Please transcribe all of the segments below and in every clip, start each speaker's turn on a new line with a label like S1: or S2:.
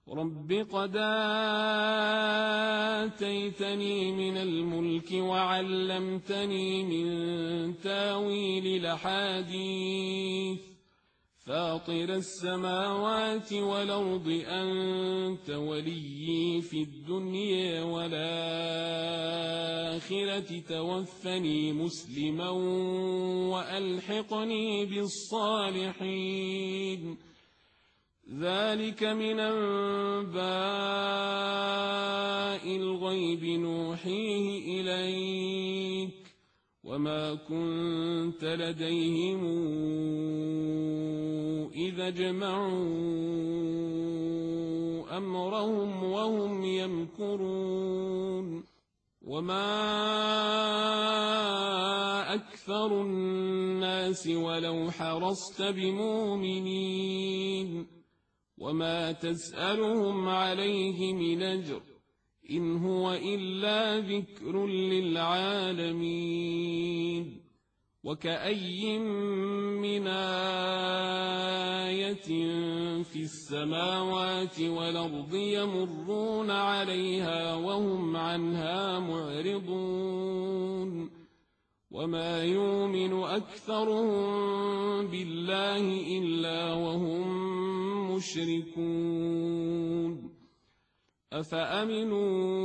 S1: رب قد آتيتني من الملك وعلمتني من تاويل الأحاديث فاطر السماوات والأرض أنت وليي في الدنيا والآخرة توفني مسلما وألحقني بالصالحين ذلك من أنباء الغيب نوحيه إليك وما كنت لديهم إذا جمعوا أمرهم وهم يمكرون وما أكثر الناس ولو حرصت بمؤمنين وما تسألهم عليه من أجر إن هو إلا ذكر للعالمين وكأي من آية في السماوات والأرض يمرون عليها وهم عنها معرضون وما يؤمن أكثرهم بالله إلا وهم مشركون أفأمنوا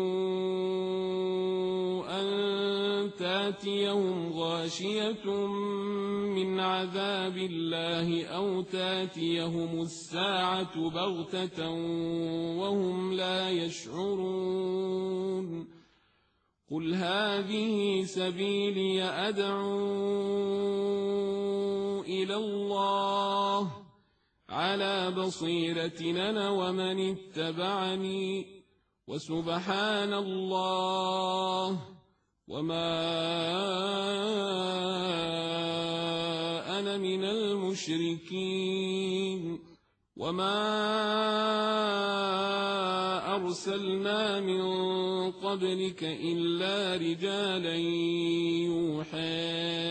S1: أن تاتيهم غاشية من عذاب الله أو تاتيهم الساعة بغتة وهم لا يشعرون قل هذه سبيلي أدعو إلى الله على بصيرة أنا ومن اتبعني وسبحان الله وما أنا من المشركين وما أرسلنا من قبلك إلا رجالا يوحى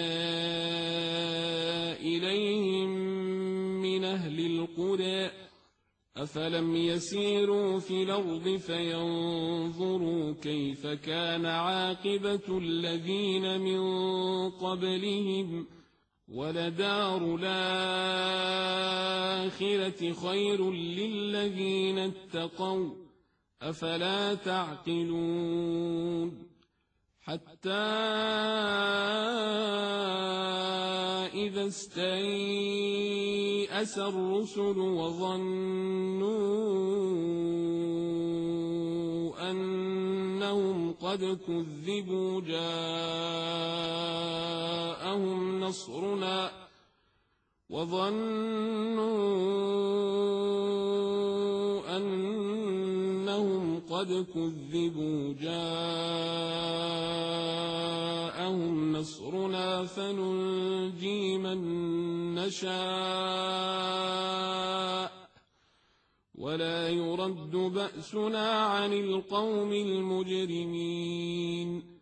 S1: إليهم من أهل القرى أفلم يسيروا في الأرض فينظروا كيف كان عاقبة الذين من قبلهم ولدار الآخرة خير للذين اتقوا أفلا تعقلون حتى إذا استيأس الرسل وظنوا أنهم قد كذبوا جاءهم نصرنا فننجي من نشاء ولا يرد بأسنا عن القوم المجرمين